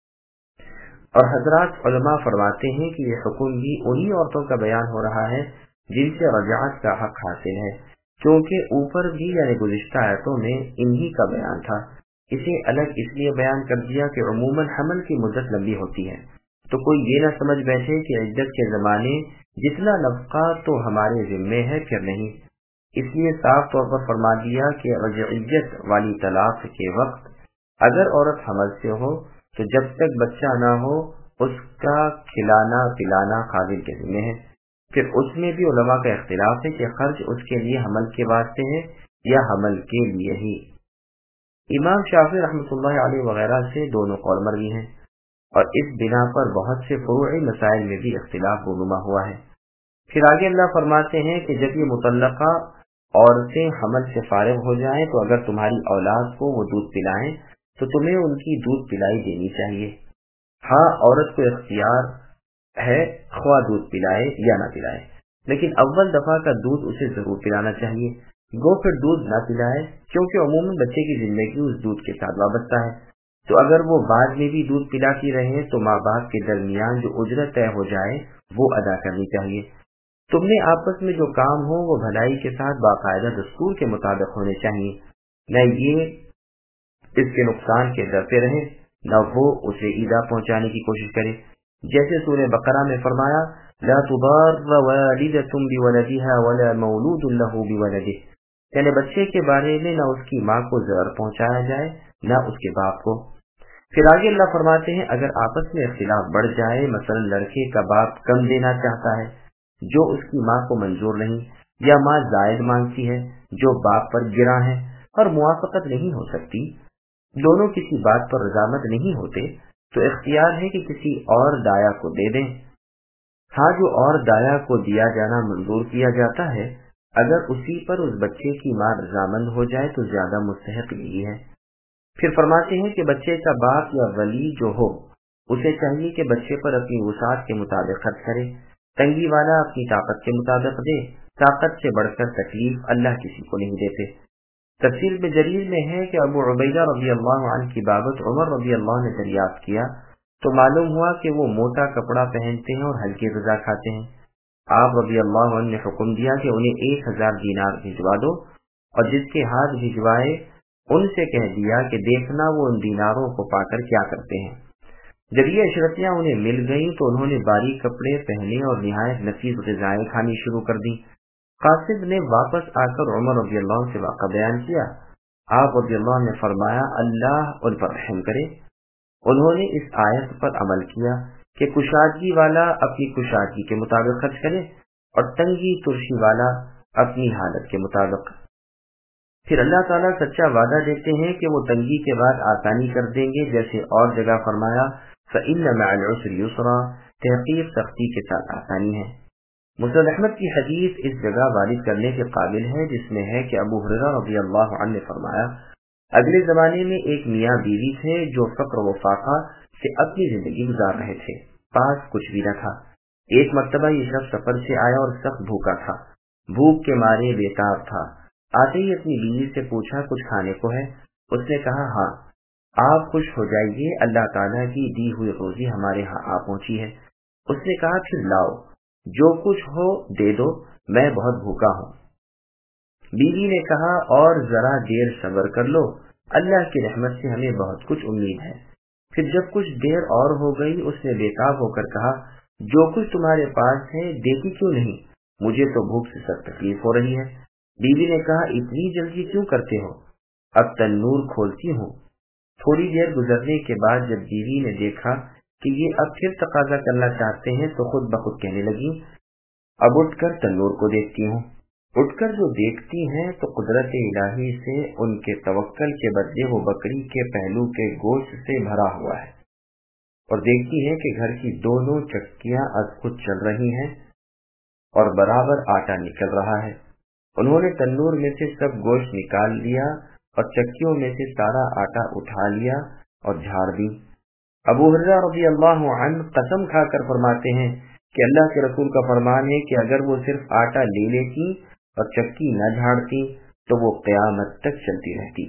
Speaker 2: اور حضرات علماء فرماتے ہیں کہ یہ حکم بھی انہی عورتوں کا بیان ہو رہا ہے جن سے رجعت کا حق حاصل ہے، کیونکہ اوپر بھی یعنی گزشتہ آیتوں میں انہی کا بیان تھا۔ اسے الگ اس لیے بیان کر دیا کہ عموماً حمل کی مدت لمبی ہوتی ہے، تو کوئی یہ نہ سمجھ بیٹھے کہ عدت کے زمانے جتنا نفقہ تو ہمارے ذمے ہے پھر نہیں، اس لیے صاف طور پر فرما دیا کہ رجعیت والی طلاق کے وقت اگر عورت حمل سے ہو تو جب تک بچہ نہ ہو اس کا کھلانا پلانا خاوند کے ذمہ ہے۔ پھر اس میں بھی علماء کا اختلاف ہے کہ خرچ اس کے لیے حمل کے واسطے ہے یا حمل کے لیے ہی۔ امام شافعی رحمۃ اللہ علیہ وغیرہ سے دونوں قول مروی ہیں، اور اس بنا پر بہت سے فروعی مسائل میں بھی اختلاف رونما ہوا ہے۔ پھر آگے اللہ فرماتے ہیں کہ جب یہ مطلقہ عورتیں حمل سے فارغ ہو جائیں تو اگر تمہاری اولاد کو وہ دودھ پلائیں تو تمہیں ان کی دودھ پلائی دینی چاہیے۔ ہاں، عورت کو اختیار ہے خواہ دودھ پلائے یا نہ پلائے، لیکن اول دفعہ کا دودھ اسے ضرور پلانا چاہیے، گو پھر دودھ نہ پلائے، کیونکہ عموماً بچے کی زندگی اس دودھ کے ساتھ وابستہ ہے، تو اگر وہ بعد میں بھی دودھ پلاتی رہے تو ماں باپ کے درمیان جو اجرت طے ہو جائے وہ ادا کرنی چاہیے۔ تم نے آپس میں جو کام ہو وہ بھلائی کے ساتھ باقاعدہ دستور کے مطابق ہونے چاہیے، نہ یہ اس کے نقصان کے ڈرتے رہے نہ وہ اسے ایذا پہنچانے کی کوشش کرے، جیسے سورہ بقرہ میں فرمایا لا تضار والدۃ بولدها ولا مولود له بولده، یعنی بچے کے بارے میں نہ اس کی ماں کو ضرر پہنچایا جائے نہ اس کے باپ کو۔ پھر آگے اللہ فرماتے ہیں اگر آپس میں اختلاف بڑھ جائے، مثلا لڑکے کا باپ کم دینا چاہتا ہے جو اس کی ماں کو منظور نہیں، یا ماں زائد مانگتی ہے جو باپ پر گراں ہے، اور موافقت نہیں ہو سکتی، دونوں کسی بات پر رضامند نہیں ہوتے، تو اختیار ہے کہ کسی اور دایا کو دے دیں۔ ہاں، جو اور دایا کو دیا جانا منظور کیا جاتا ہے اگر اسی پر اس بچے کی ماں رضامند ہو جائے تو زیادہ مستحق یہی ہے۔ پھر فرماتے ہیں کہ بچے کا باپ یا ولی جو ہو اسے چاہیے کہ بچے پر اپنی وسعت کے مطابق خرچ کرے، تنگی والا اپنی طاقت کے مطابق دے، طاقت سے بڑھ کر تکلیف اللہ کسی کو نہیں دیتے۔ تفسیر میں جریر میں ہے کہ ابو عبیدہ رضی اللہ عنہ کی بابت عمر رضی اللہ عنہ نے دریافت کیا تو معلوم ہوا کہ وہ موٹا کپڑا پہنتے ہیں اور ہلکی غذا کھاتے ہیں۔ آپ رضی اللہ عنہ نے حکم دیا کہ انہیں 1000 دینار بھجوا دو، اور جس کے ہاتھ بھجوائے ان سے کہہ دیا کہ دیکھنا وہ ان دیناروں کو پا کر کیا کرتے ہیں۔ جب یہ اشرفیاں انہیں مل گئیں تو انہوں نے باریک کپڑے پہنے اور نہایت نفیس غذائیں کھانی شروع کر دی۔ قاصد نے واپس آ کر عمر رضی اللہ عنہ سے واقعہ بیان کیا۔ آپ رضی اللہ عنہ نے فرمایا اللہ ان پر رحم کرے۔ انہوں نے اس آیت پر عمل کیا کہ کشادگی والا اپنی کشادگی کے مطابق خرچ کرے اور تنگی ترشی والا اپنی حالت کے مطابق۔ پھر اللہ تعالیٰ سچا وعدہ دیتے ہیں کہ وہ تنگی کے بعد آسانی کر دیں گے، جیسے اور جگہ فرمایا فَإِنَّ مَعَ الْعُسْرِ يُسْرًا، تحقیق سختی کے ساتھ آسانی ہے۔ مسند احمد کی حدیث اس جگہ وارد کرنے کے قابل ہے، جس میں ہے کہ ابو ہریرہ رضی اللہ عنہ نے فرمایا اگلے زمانے میں ایک میاں بیوی تھے جو فقر و فاقہ سے اپنی زندگی گزار رہے تھے، پاس کچھ بھی نہ تھا۔ ایک مرتبہ یہ شخص سفر سے آیا اور سخت بھوکا تھا، بھوک کے مارے بےتاب تھا۔ آتے ہی اپنی بیوی سے پوچھا کچھ کھانے کو ہے؟ اس نے کہا ہاں۔ آپ خوش ہو جائیے، اللہ تعالیٰ کی دی ہوئی روزی ہمارے ہاں آ پہنچی ہے۔ اس نے کہا پھر لاؤ، جو کچھ ہو دے دو، میں بہت بھوکا ہوں۔ بیوی نے کہا اور ذرا دیر صبر کر لو، اللہ کی رحمت سے ہمیں بہت کچھ امید ہے۔ پھر جب کچھ دیر اور ہو گئی، اس نے بےتاب ہو کر کہا جو کچھ تمہارے پاس ہے دیتی کیوں نہیں؟ مجھے تو بھوک سے سخت تکلیف ہو رہی ہے۔ بیوی نے کہا اتنی جلدی کیوں کرتے ہو؟ اب تنور کھولتی ہوں۔ تھوڑی دیر گزرنے کے بعد جب بیوی نے دیکھا کہ یہ اب پھر تقاضا کرنا چاہتے ہیں تو خود بخود کہنے لگی اب اٹھ کر تنور کو دیکھتی ہوں۔ اٹھ کر جو دیکھتی ہیں تو قدرت الہی سے ان کے توکل کے بدلے وہ بکری کے پہلو کے گوشت سے بھرا ہوا ہے، اور دیکھتی ہیں کہ گھر کی دونوں چکیاں از خود چل رہی ہیں اور برابر آٹا نکل رہا ہے۔ انہوں نے تنور میں سے سب گوشت نکال لیا اور چکیوں میں سے سارا آٹا اٹھا لیا اور جھاڑ دی۔ ابو ہریرہ رضی اللہ عنہ قسم کھا کر فرماتے ہیں کہ اللہ کے رسول کا فرمان ہے کہ اگر وہ صرف آٹا لے لیتی اور چکی نہ جھاڑتی تو وہ قیامت تک چلتی رہتی۔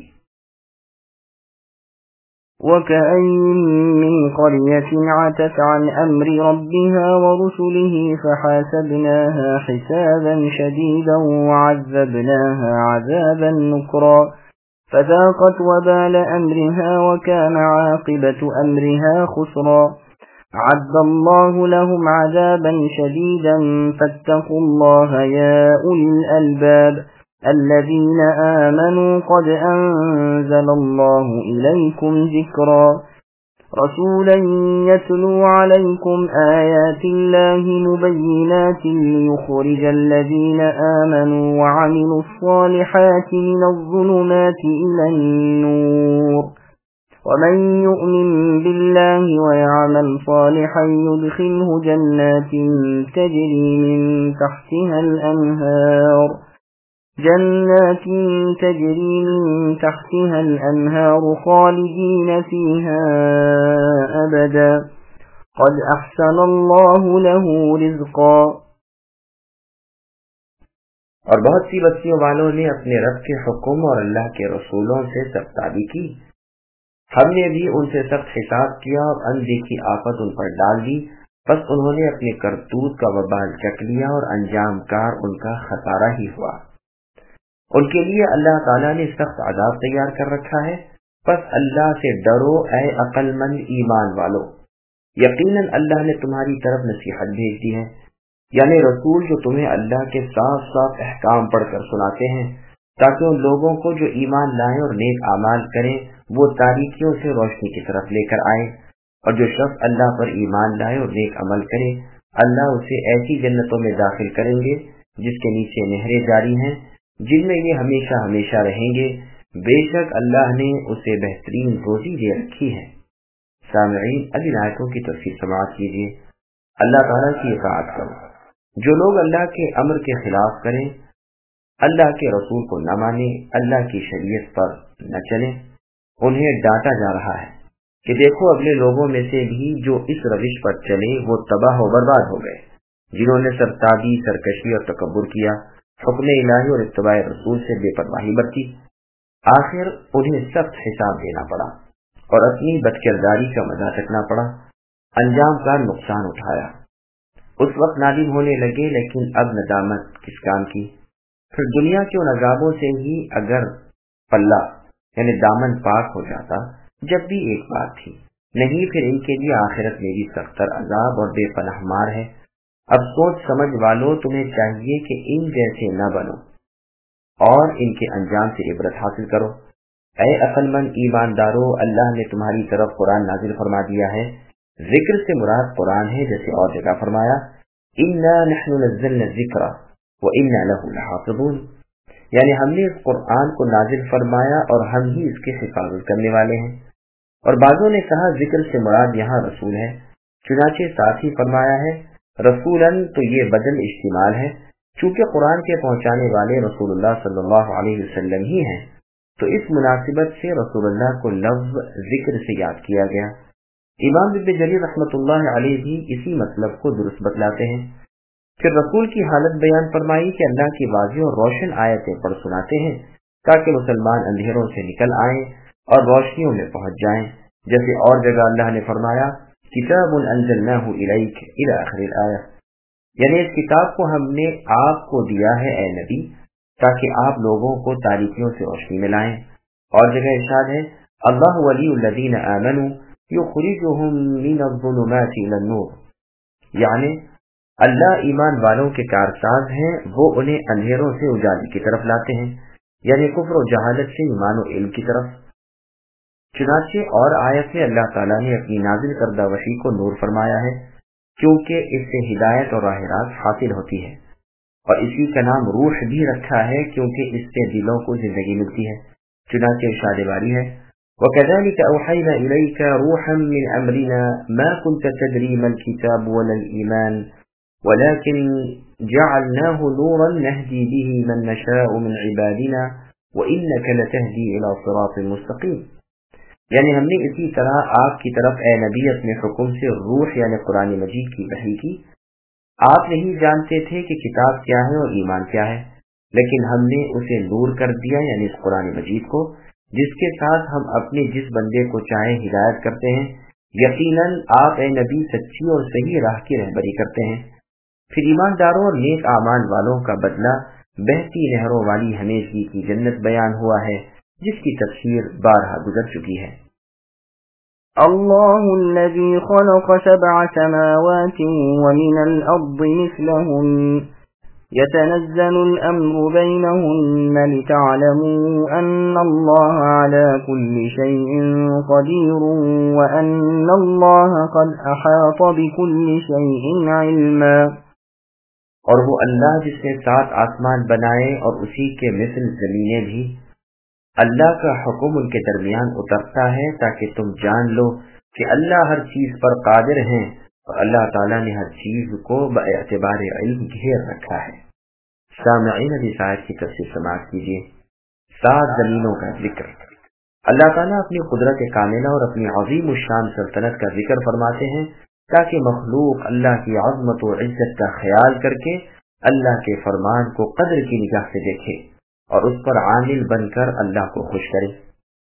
Speaker 1: وَكَأَيِّن مِّن قَرْيَةٍ عَتَتْ عَنْ أَمْرِ رَبِّهَا وَرُسُلِهِ فَحَاسَبْنَاهَا حِسَابًا شَدِيدًا وَعَذَّبْنَاهَا عَذَابًا نُكْرًا فَذَاقَتْ وَبَالَ أَمْرِهَا وَكَانَ عَاقِبَةُ أَمْرِهَا خُسْرًا أَعَدَّ اللَّهُ لَهُمْ عَذَابًا شَدِيدًا فَاتَّقُوا اللَّهَ يَا أُولِي الْأَلْبَابِ الذين آمنوا قد أنزل الله إليكم ذكرا رسولا يتلو عليكم آيات الله مبينات ليخرج الذين آمنوا وعملوا الصالحات من الظلمات إلى النور ومن يؤمن بالله ويعمل صالحا يدخله جنات تجري من تحتها الأنهار خالدين فيها أبدا قد أحسن الله له رزقا۔
Speaker 2: اور بہت سی بستیوں والوں نے اپنے رب کے حکم اور اللہ کے رسولوں سے سرتابی کی، ہم نے بھی ان سے سخت حساب کیا اور اندیکھی آفت ان پر ڈال دی، بس انہوں نے اپنے کرتوت کا وبال چک لیا اور انجام کار ان کا خسارہ ہی ہوا۔ ان کے لیے اللہ تعالیٰ نے سخت عذاب تیار کر رکھا ہے، بس اللہ سے ڈرو اے عقل مند ایمان والو، یقیناً اللہ نے تمہاری طرف نصیحت بھیج دی ہے، یعنی رسول جو تمہیں اللہ کے صاف صاف احکام پڑھ کر سناتے ہیں تاکہ ان لوگوں کو جو ایمان لائیں اور نیک اعمال کریں وہ تاریکیوں سے روشنی کی طرف لے کر آئیں، اور جو شخص اللہ پر ایمان لائے اور نیک عمل کرے اللہ اسے ایسی جنتوں میں داخل کریں گے جس کے نیچے نہریں جاری ہیں، جن میں یہ ہمیشہ ہمیشہ رہیں گے، بے شک اللہ نے اسے بہترین روزی دے رکھی ہے۔ سامعین، اب ان آیتوں کی تفسیر سماعت کیجیے۔ اللہ تعالیٰ کی اطاعت کرو۔ جو لوگ اللہ کے امر کے خلاف کریں، اللہ کے رسول کو نہ مانیں، اللہ کی شریعت پر نہ چلیں، انہیں ڈانٹا جا رہا ہے کہ دیکھو اگلے لوگوں میں سے بھی جو اس روش پر چلے وہ تباہ و برباد ہو گئے، جنہوں نے سرتابی، سرکشی اور تکبر کیا، حکم الہی اور اتباع رسول سے بے پرواہی برتی، آخر انہیں سخت حساب دینا پڑا اور اپنی بدکرداری کا مزہ چکنا پڑا، انجام کا نقصان اٹھایا۔ اس وقت نادم ہونے لگے، لیکن اب ندامت کس کام کی؟ پھر دنیا کے ان عذابوں سے ہی اگر پلہ یعنی دامن پاک ہو جاتا، جب بھی ایک بات تھی نہیں پھر ان کے لیے آخرت میں بھی سختر عذاب اور بے پناہ مار ہے۔ اب سوچ سمجھ والو تمہیں چاہیے کہ ان جیسے نہ بنو اور ان کے انجام سے عبرت حاصل کرو۔ اے عقل مند ایماندارو، اللہ نے تمہاری طرف قرآن نازل فرما دیا ہے۔ ذکر سے مراد قرآن ہے، جیسے اور جگہ فرمایا اِنَّا نَحْنُ نَزَّلْنَا الذِّكْرَ وَإِنَّا لَهُ لَحَافِظُونَ، یعنی ہم نے اس قرآن کو نازل فرمایا اور ہم ہی اس کی حفاظت کرنے والے ہیں۔ اور بعضوں نے کہا ذکر سے مراد یہاں رسول ہے، چنانچہ ساتھ ہی فرمایا ہے رسولاً، تو یہ بدل اشتمال ہے، چونکہ قرآن کے پہنچانے والے رسول اللہ صلی اللہ علیہ وسلم ہی ہیں، تو اس مناسبت سے رسول اللہ کو لفظ ذکر سے یاد کیا گیا۔ امام ابن جریر رحمۃ اللہ علیہ بھی اسی مطلب کو درست بتلاتے ہیں۔ پھر رسول کی حالت بیان فرمائی کہ اللہ کی واضح اور روشن آیتیں پڑھ سناتے ہیں تاکہ مسلمان اندھیروں سے نکل آئیں اور روشنیوں میں پہنچ جائیں، جیسے اور جگہ اللہ نے فرمایا کتاب انزلناہ الیک الی آخر الآیہ، یعنی اس کتاب کو ہم نے آپ کو دیا ہے اے نبی تاکہ آپ لوگوں کو تاریکیوں سے روشنی میں لائیں۔ اور جگہ ارشاد ہے اللہ ولی الذین آمنوا یخرجہم من الظلمات الی النور، یعنی اللہ ایمان والوں کے کارساز ہیں، وہ انہیں اندھیروں سے اجالے کی طرف لاتے ہیں، یعنی کفر و جہالت سے ایمان و علم کی طرف۔ چنانچہ اور آیت میں اللہ تعالیٰ نے اپنی نازل کردہ وحی کو نور فرمایا ہے، کیونکہ اس سے ہدایت اور راہ راست حاصل ہوتی ہے، اور اسی کا نام روح بھی رکھا ہے کیونکہ اس سے دلوں کو زندگی ملتی ہے۔ چنانچہ ارشاد باری ہے وَكَذَلِكَ أَوْحَيْنَا إِلَيْكَ رُوحًا مِّنْ أَمْرِنَا مَا كُنْتَ تَدْرِي مَا الْكِتَابُ وَلَا الْإِيمَانُ وَلَكِنْ جَعَلْنَاهُ نُورًا نَهْدِي بِهِ مَن نَّشَاءُ مِنْ عِبَادِنَا وَإِنَّكَ لَتَهْدِي إِلَىٰ صِرَاطٍ مُّسْتَقِيمٍ، یعنی ہم نے اسی طرح آپ کی طرف اے نبی اپنے حکم سے روح یعنی قرآن مجید کی وحی کی۔ آپ نہیں جانتے تھے کہ کتاب کیا ہے اور ایمان کیا ہے، لیکن ہم نے اسے نور کر دیا یعنی اس قرآن مجید کو، جس کے ساتھ ہم اپنے جس بندے کو چاہیں ہدایت کرتے ہیں۔ یقیناً آپ اے نبی سچی اور صحیح راہ کی رہبری کرتے ہیں۔ پھر ایمانداروں اور نیک اعمال والوں کا بدلہ بہتی نہروں والی ہمیشگی کی جنت بیان ہوا ہے، جس کی تفسیر بارہا گزر چکی ہے۔
Speaker 1: اللہ الذی خلق 7 سماوات ومن الارض مثلہن يتنزل الأمر بينهن لتعلموا أن الله على كل شيء قدير وأن الله قد أحاط بكل شيء علما،
Speaker 2: اور وہ اللہ جس نے 7 آسمان بنائے اور اسی کے مثل زمینیں بھی، اللہ کا حکم ان کے درمیان اترتا ہے تاکہ تم جان لو کہ اللہ ہر چیز پر قادر ہیں، اور اللہ تعالیٰ نے ہر چیز کو باعتبار علم گھیر رکھا ہے۔ سامعین ابھی آیت کی تفسیر سماعت کیجیے۔ 7 زمینوں کا ذکر، اللہ تعالیٰ اپنی قدرت کاملہ اور اپنی عظیم الشان سلطنت کا ذکر فرماتے ہیں تاکہ مخلوق اللہ کی عظمت و عزت کا خیال کر کے اللہ کے فرمان کو قدر کی نگاہ سے دیکھے اور اس پر عامل بن کر اللہ کو خوش کرے۔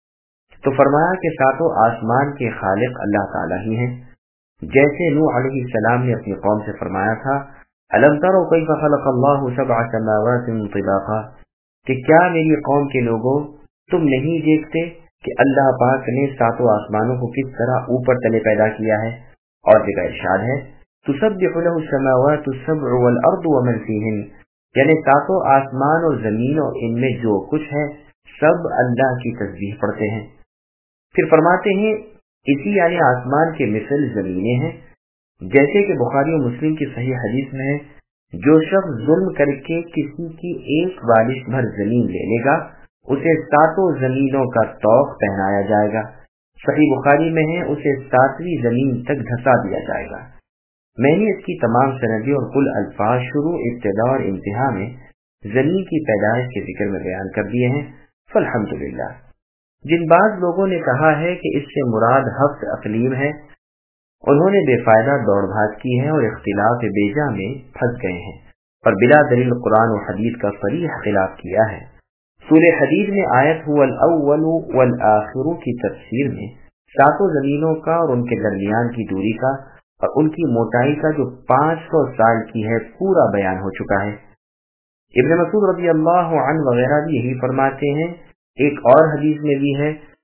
Speaker 2: تو فرمایا کہ 7 آسمان کے خالق اللہ تعالیٰ ہی ہیں، جیسے نوح علیہ السلام نے اپنی قوم سے فرمایا تھا الم تروا کیف خلق اللہ 7 سماوات طباقا، کہ کیا میری قوم کے لوگوں تم نہیں دیکھتے کہ اللہ پاک نے 7 آسمانوں کو کس طرح اوپر تلے پیدا کیا ہے۔ اور جگہ ارشاد ہے تسبح له السماوات السبع والارض ومن فیہن، یعنی 7 آسمان اور زمین اور ان میں جو کچھ ہے سب اللہ کی تسبیح پڑھتے ہیں۔ پھر فرماتے ہیں اسی یعنی آسمان کے مثل زمینیں ہیں، جیسے کہ بخاری و مسلم کی صحیح حدیث میں ہے جو شخص ظلم کر کے کسی کی ایک بالش بھر زمین لے لے گا اسے 7 زمینوں کا طوق پہنایا جائے گا۔ صحیح بخاری میں ہے اسے 7ویں زمین تک دھسا دیا جائے گا۔ میں نے اس کی تمام سندیں اور کل الفاظ شروع ابتدا اور انتہا میں زمین کی پیدائش کے ذکر میں بیان کر دیے ہیں، فالحمدللہ۔ جن بعض لوگوں نے کہا ہے کہ اس سے مراد 7 اقلیم ہے، انہوں نے بے فائدہ دوڑ بھاگ کی ہے اور اختلاف بیجا میں پھنس گئے ہیں، پر بلا دلیل قرآن و حدیث کا صریح خلاف کیا ہے۔ سورہ حدید میں آیت هو الاول والآخر کی تفسیر میں 7 زمینوں کا اور ان کے درمیان کی دوری کا اور ان کی موٹائی کا جو 500 سال کی ہے پورا بیان ہو چکا ہے۔ ابن مسعود رضی اللہ عنہ وغیرہ بھی یہی فرماتے ہیں۔ ایک اور حدیث میں بھی ہے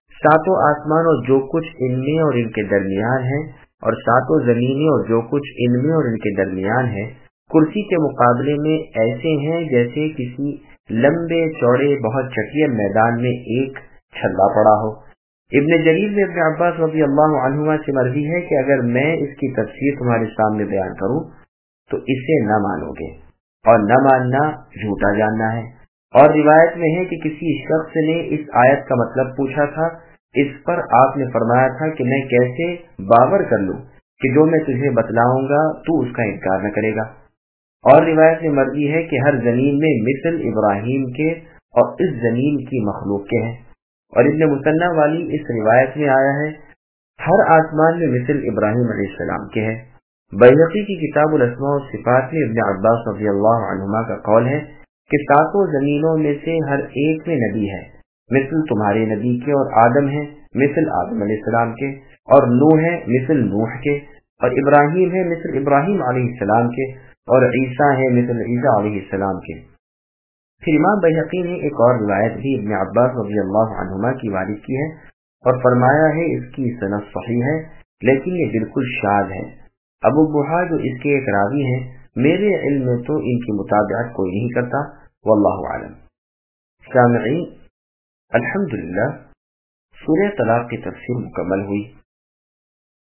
Speaker 2: सातों आसमान और जो कुछ इनमें और इनके दरमियान है, और सातों जमीनें और जो कुछ इनमें और इनके दरमियान है, कुर्सी के मुकाबले में ऐसे हैं जैसे किसी लंबे चौड़े बहुत चटिया मैदान में एक छल्ला पड़ा हो। इब्न जरीर ने इब्न अब्बास रज़ी अल्लाहु अन्हुमा से मर्वी है कि अगर मैं इसकी तफसीर तुम्हारे सामने बयान करूं तो इसे न मानोगे, और न मानना झूठा जानना है। और रिवायत में है कि किसी शख्स ने इस आयत का मतलब पूछा था, इस पर आपने फरमाया था कि मैं कैसे बावर कर लूं कि जो मैं तुझे बतलाऊंगा तू उसका इनकार न करेगा। और रिवायत में मर्जी है कि हर जमीन में मिसल इब्राहिम के और इस जमीन की मखलूक के हैं। और इब्न मुसन्ना वाली इस रिवायत में आया है हर आसमान में मिसल इब्राहिम अलैहिस्सलाम के है। बैहक़ी की किताबुल अस्मा व सिफ़ात में इब्न अब्बास रज़ियल्लाहु अन्हुमा का कौल है कि सातों जमीनों में से हर एक में नबी है, मिसल तुम्हारे नबी के, और आदम है मिसल आदम अलैहिस्सलाम के, और नूह है मिसल नूह के, और इब्राहिम है मिसल इब्राहिम अलैहिस्सलाम के, और ईसा है मिसल ईसा अलैहिस्सलाम के। फिर इमाम बैहक़ी ने एक और रिवायत भी इब्न अब्बास रज़ियल्लाहु अन्हुमा की वारिद की है और फरमाया है इसकी सनद सही है, लेकिन ये बिल्कुल शाज़ है। अबू बुहा जो इसके एक रावी हैं, मेरे इल्म में तो इनकी मुताबिअत कोई नहीं करता, वल्लाहु आलम। सामईन, अल्हम्दुलिल्लाह, सूरह तलाक की तफसीर मुकम्मल हुई।